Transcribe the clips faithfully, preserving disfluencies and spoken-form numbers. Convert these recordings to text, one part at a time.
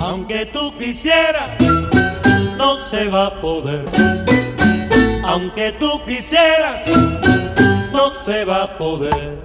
Aunque tú quisieras, no se va a poder. Aunque tú quisieras, no se va a poder.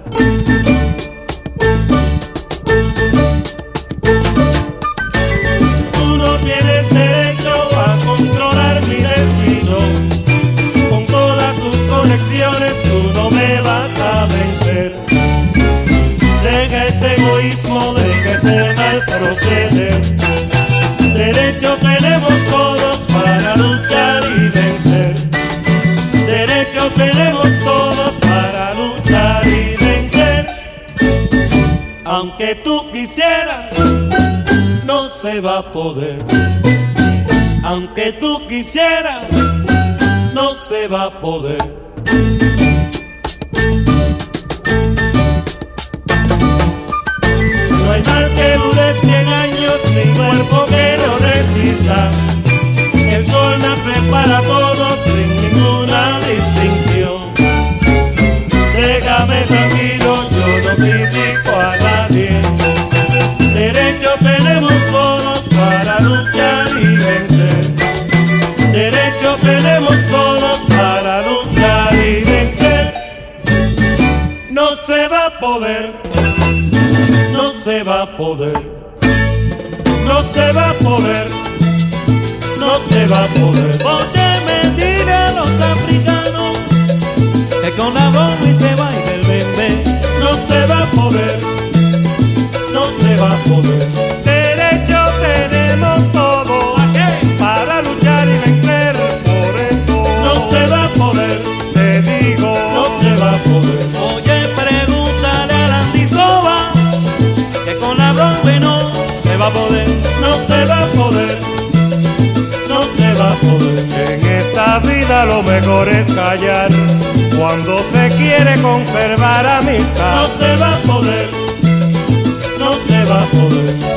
Tú no tienes derecho a controlar mi destino. Con todas tus conexiones tú no me vas a vencer. Deja ese egoísmo, deja ese mal proceder. Derecho tenemos todos para luchar y vencer. Derecho tenemos todos para luchar y vencer. Aunque tú quisieras, no se va a poder. Aunque tú quisieras, no se va a poder. No hay mal que dure cien años, ni cuerpo que no resista. El sol nace para todos sin ninguna distinción. Déjame tranquilo, yo no critico a nadie. Derecho tenemos todos para luchar y vencer. Derecho tenemos todos para luchar y vencer. No se va a poder. No se va a poder, no se va a poder, no se va a poder. Porque me digan los africanos que con la bomba se baila el bebé. No se va a poder, no se va a poder. Derecho tenemos todos para luchar y vencer. Por eso no se va a poder, te digo, no se va a poder. Oye, pregúntale a la Andisoba que con la bronca no se va a poder, no se va a poder, no se va a poder. En esta vida lo mejor es callar cuando se quiere conservar amistad. No se va a poder, no se va a poder.